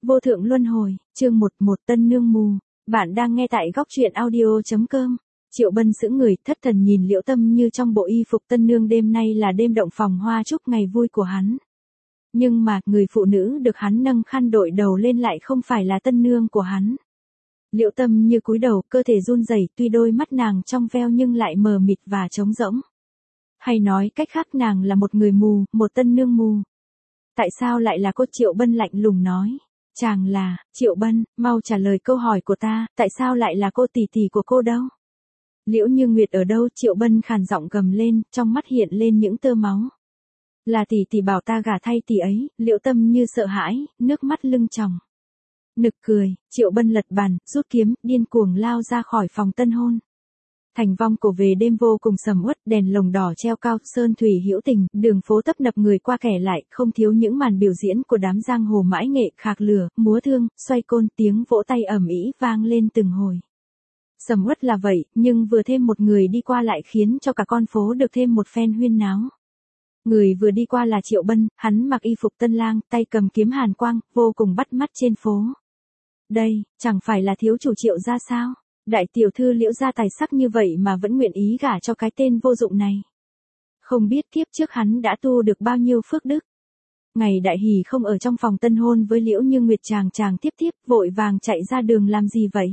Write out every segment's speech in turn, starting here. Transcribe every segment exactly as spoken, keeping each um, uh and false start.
Vô thượng luân hồi, chương một một tân nương mù. Bạn đang nghe tại góc truyện audio.com. Triệu Bân sững người, thất thần nhìn Liễu Tâm Như trong bộ y phục tân nương. Đêm nay là đêm động phòng hoa chúc ngày vui của hắn. Nhưng mà, người phụ nữ được hắn nâng khăn đội đầu lên lại không phải là tân nương của hắn. Liễu Tâm Như cúi đầu, cơ thể run rẩy, tuy đôi mắt nàng trong veo nhưng lại mờ mịt và trống rỗng. Hay nói cách khác, nàng là một người mù, một tân nương mù. Tại sao lại là cô? Triệu Bân lạnh lùng nói. Chàng là, Triệu Bân, mau trả lời câu hỏi của ta, tại sao lại là cô? Tỷ tỷ của cô đâu? Liễu Như Nguyệt ở đâu? Triệu Bân khàn giọng gầm lên, trong mắt hiện lên những tơ máu. Là tỷ tỷ bảo ta gả thay tỷ ấy. Liễu Tâm Như sợ hãi, nước mắt lưng tròng. Nực cười, Triệu Bân lật bàn, rút kiếm, điên cuồng lao ra khỏi phòng tân hôn. Thành Vong Cổ về đêm vô cùng sầm uất, đèn lồng đỏ treo cao, sơn thủy hữu tình, đường phố tấp nập người qua kẻ lại, không thiếu những màn biểu diễn của đám giang hồ mãi nghệ, khạc lửa, múa thương, xoay côn, tiếng vỗ tay ầm ĩ vang lên từng hồi. Sầm uất là vậy, nhưng vừa thêm một người đi qua lại khiến cho cả con phố được thêm một phen huyên náo. Người vừa đi qua là Triệu Bân, hắn mặc y phục tân lang, tay cầm kiếm hàn quang, vô cùng bắt mắt trên phố. Đây, chẳng phải là thiếu chủ Triệu gia sao? Đại tiểu thư Liễu gia tài sắc như vậy mà vẫn nguyện ý gả cho cái tên vô dụng này. Không biết kiếp trước hắn đã tu được bao nhiêu phước đức. Ngày đại hỷ không ở trong phòng tân hôn với Liễu Như Nguyệt, chàng chàng tiếp tiếp vội vàng chạy ra đường làm gì vậy?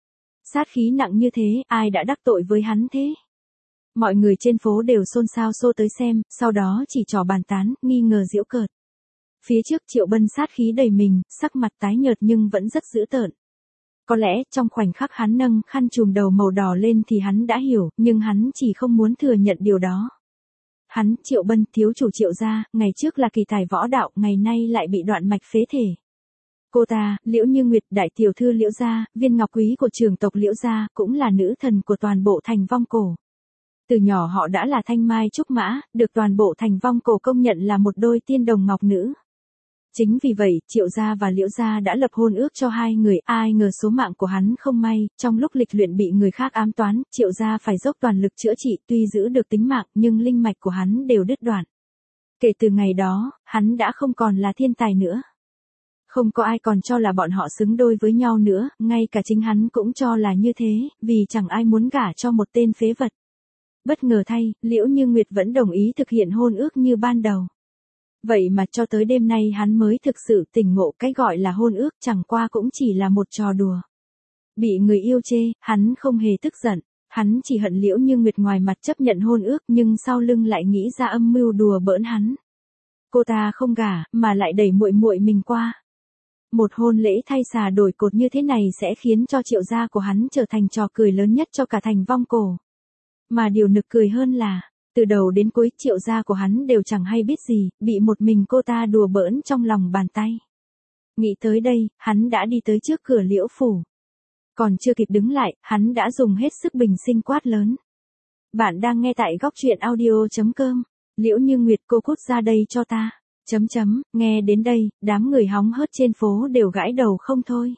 Sát khí nặng như thế, ai đã đắc tội với hắn thế? Mọi người trên phố đều xôn xao xô tới xem, sau đó chỉ trò bàn tán, nghi ngờ giễu cợt. Phía trước Triệu Bân sát khí đầy mình, sắc mặt tái nhợt nhưng vẫn rất dữ tợn. Có lẽ trong khoảnh khắc hắn nâng khăn trùm đầu màu đỏ lên thì hắn đã hiểu, nhưng hắn chỉ không muốn thừa nhận điều đó. Hắn, Triệu Bân, thiếu chủ Triệu gia, ngày trước là kỳ tài võ đạo, ngày nay lại bị đoạn mạch phế thể. Cô ta, Liễu Như Nguyệt, đại tiểu thư Liễu gia, viên ngọc quý của trường tộc Liễu gia, cũng là nữ thần của toàn bộ Thành Vong Cổ. Từ nhỏ họ đã là thanh mai trúc mã, được toàn bộ Thành Vong Cổ công nhận là một đôi tiên đồng ngọc nữ. Chính vì vậy, Triệu gia và Liễu gia đã lập hôn ước cho hai người, ai ngờ số mạng của hắn không may, trong lúc lịch luyện bị người khác ám toán, Triệu gia phải dốc toàn lực chữa trị, tuy giữ được tính mạng, nhưng linh mạch của hắn đều đứt đoạn. Kể từ ngày đó, hắn đã không còn là thiên tài nữa. Không có ai còn cho là bọn họ xứng đôi với nhau nữa, ngay cả chính hắn cũng cho là như thế, vì chẳng ai muốn gả cho một tên phế vật. Bất ngờ thay, Liễu Như Nguyệt vẫn đồng ý thực hiện hôn ước như ban đầu. Vậy mà cho tới đêm nay hắn mới thực sự tỉnh ngộ, cái gọi là hôn ước chẳng qua cũng chỉ là một trò đùa. Bị người yêu chê, hắn không hề tức giận, hắn chỉ hận Liễu Như Nguyệt ngoài mặt chấp nhận hôn ước nhưng sau lưng lại nghĩ ra âm mưu đùa bỡn hắn. Cô ta không gả, mà lại đẩy muội muội mình qua. Một hôn lễ thay xà đổi cột như thế này sẽ khiến cho Triệu gia của hắn trở thành trò cười lớn nhất cho cả Thành Vong Cổ. Mà điều nực cười hơn là, từ đầu đến cuối Triệu gia của hắn đều chẳng hay biết gì, bị một mình cô ta đùa bỡn trong lòng bàn tay. Nghĩ tới đây, hắn đã đi tới trước cửa Liễu phủ. Còn chưa kịp đứng lại, hắn đã dùng hết sức bình sinh quát lớn. Bạn đang nghe tại góc truyện audio.com. Liễu Như Nguyệt, cô cút ra đây cho ta. Chấm chấm, nghe đến đây, đám người hóng hớt trên phố đều gãi đầu không thôi.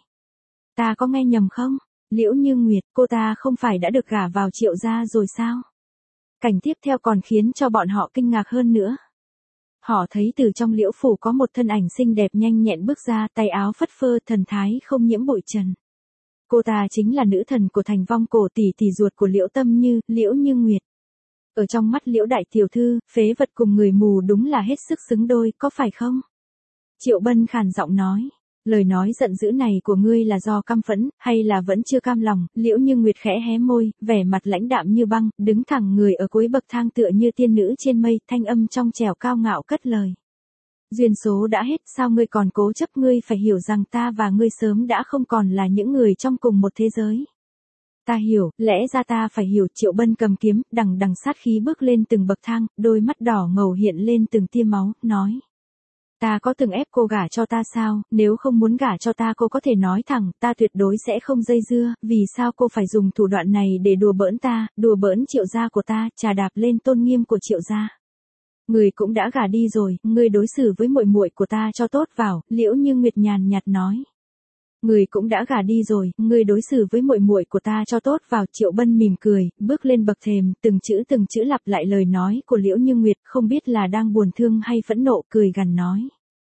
Ta có nghe nhầm không? Liễu Như Nguyệt, cô ta không phải đã được gả vào Triệu gia rồi sao? Cảnh tiếp theo còn khiến cho bọn họ kinh ngạc hơn nữa. Họ thấy từ trong Liễu phủ có một thân ảnh xinh đẹp nhanh nhẹn bước ra, tay áo phất phơ, thần thái không nhiễm bụi trần. Cô ta chính là nữ thần của Thành Vong Cổ, tỷ tỷ ruột của Liễu Tâm Như, Liễu Như Nguyệt. Ở trong mắt Liễu đại tiểu thư, phế vật cùng người mù đúng là hết sức xứng đôi, có phải không? Triệu Bân khàn giọng nói. Lời nói giận dữ này của ngươi là do căm phẫn, hay là vẫn chưa cam lòng? Liễu Như Nguyệt khẽ hé môi, vẻ mặt lãnh đạm như băng, đứng thẳng người ở cuối bậc thang tựa như tiên nữ trên mây, thanh âm trong trẻo cao ngạo cất lời. Duyên số đã hết, sao ngươi còn cố chấp? Ngươi phải hiểu rằng ta và ngươi sớm đã không còn là những người trong cùng một thế giới. Ta hiểu, lẽ ra ta phải hiểu. Triệu Bân cầm kiếm, đằng đằng sát khí bước lên từng bậc thang, đôi mắt đỏ ngầu hiện lên từng tia máu, nói. Ta có từng ép cô gả cho ta sao? Nếu không muốn gả cho ta cô có thể nói thẳng, ta tuyệt đối sẽ không dây dưa, vì sao cô phải dùng thủ đoạn này để đùa bỡn ta, đùa bỡn Triệu gia của ta, trà đạp lên tôn nghiêm của Triệu gia. Người cũng đã gả đi rồi, ngươi đối xử với muội muội của ta cho tốt vào, Liễu Như Nguyệt nhàn nhạt nói. Người cũng đã gả đi rồi, ngươi đối xử với muội muội của ta cho tốt vào. Triệu Bân mỉm cười, bước lên bậc thềm, từng chữ từng chữ lặp lại lời nói của Liễu Như Nguyệt, không biết là đang buồn thương hay phẫn nộ, cười gằn nói.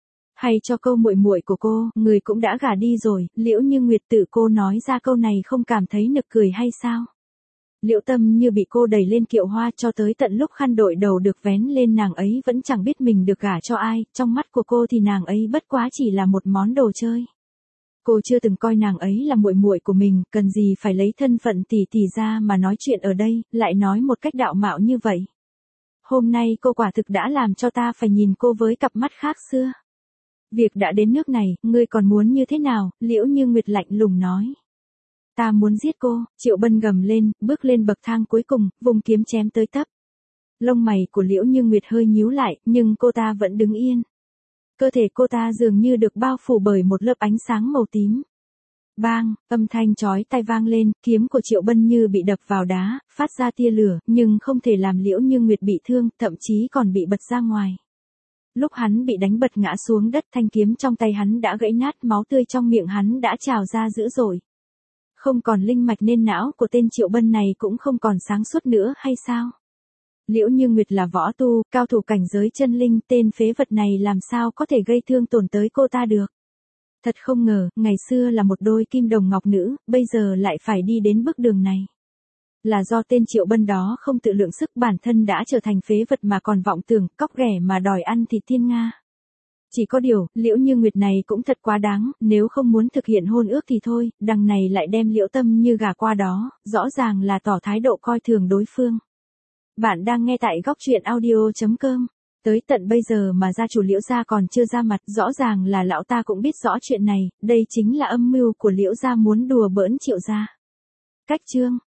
Hay cho câu muội muội của cô, người cũng đã gả đi rồi, Liễu Như Nguyệt tự cô nói ra câu này không cảm thấy nực cười hay sao? Liễu Tâm Như bị cô đẩy lên kiệu hoa cho tới tận lúc khăn đội đầu được vén lên nàng ấy vẫn chẳng biết mình được gả cho ai, trong mắt của cô thì nàng ấy bất quá chỉ là một món đồ chơi. Cô chưa từng coi nàng ấy là muội muội của mình, cần gì phải lấy thân phận tỷ tỷ ra mà nói chuyện ở đây, lại nói một cách đạo mạo như vậy. Hôm nay cô quả thực đã làm cho ta phải nhìn cô với cặp mắt khác xưa. Việc đã đến nước này, ngươi còn muốn như thế nào? Liễu Như Nguyệt lạnh lùng nói. Ta muốn giết cô, Triệu Bân gầm lên, bước lên bậc thang cuối cùng, vùng kiếm chém tới tấp. Lông mày của Liễu Như Nguyệt hơi nhíu lại, nhưng cô ta vẫn đứng yên. Cơ thể cô ta dường như được bao phủ bởi một lớp ánh sáng màu tím. Bang, âm thanh chói tai vang lên, kiếm của Triệu Bân như bị đập vào đá, phát ra tia lửa, nhưng không thể làm Liễu Như Nguyệt bị thương, thậm chí còn bị bật ra ngoài. Lúc hắn bị đánh bật ngã xuống đất, thanh kiếm trong tay hắn đã gãy nát, máu tươi trong miệng hắn đã trào ra dữ dội. Không còn linh mạch nên não của tên Triệu Bân này cũng không còn sáng suốt nữa hay sao? Liễu Như Nguyệt là võ tu, cao thủ cảnh giới chân linh, tên phế vật này làm sao có thể gây thương tổn tới cô ta được? Thật không ngờ, ngày xưa là một đôi kim đồng ngọc nữ, bây giờ lại phải đi đến bước đường này. Là do tên Triệu Bân đó không tự lượng sức, bản thân đã trở thành phế vật mà còn vọng tưởng, cóc ghẻ mà đòi ăn thịt thiên nga. Chỉ có điều, Liễu Như Nguyệt này cũng thật quá đáng, nếu không muốn thực hiện hôn ước thì thôi, đằng này lại đem Liễu Tâm Như gả qua đó, rõ ràng là tỏ thái độ coi thường đối phương. Bạn đang nghe tại góc truyện audio chấm com. Tới tận bây giờ mà gia chủ Liễu gia còn chưa ra mặt, rõ ràng là lão ta cũng biết rõ chuyện này, đây chính là âm mưu của Liễu gia muốn đùa bỡn Triệu gia. Cách chương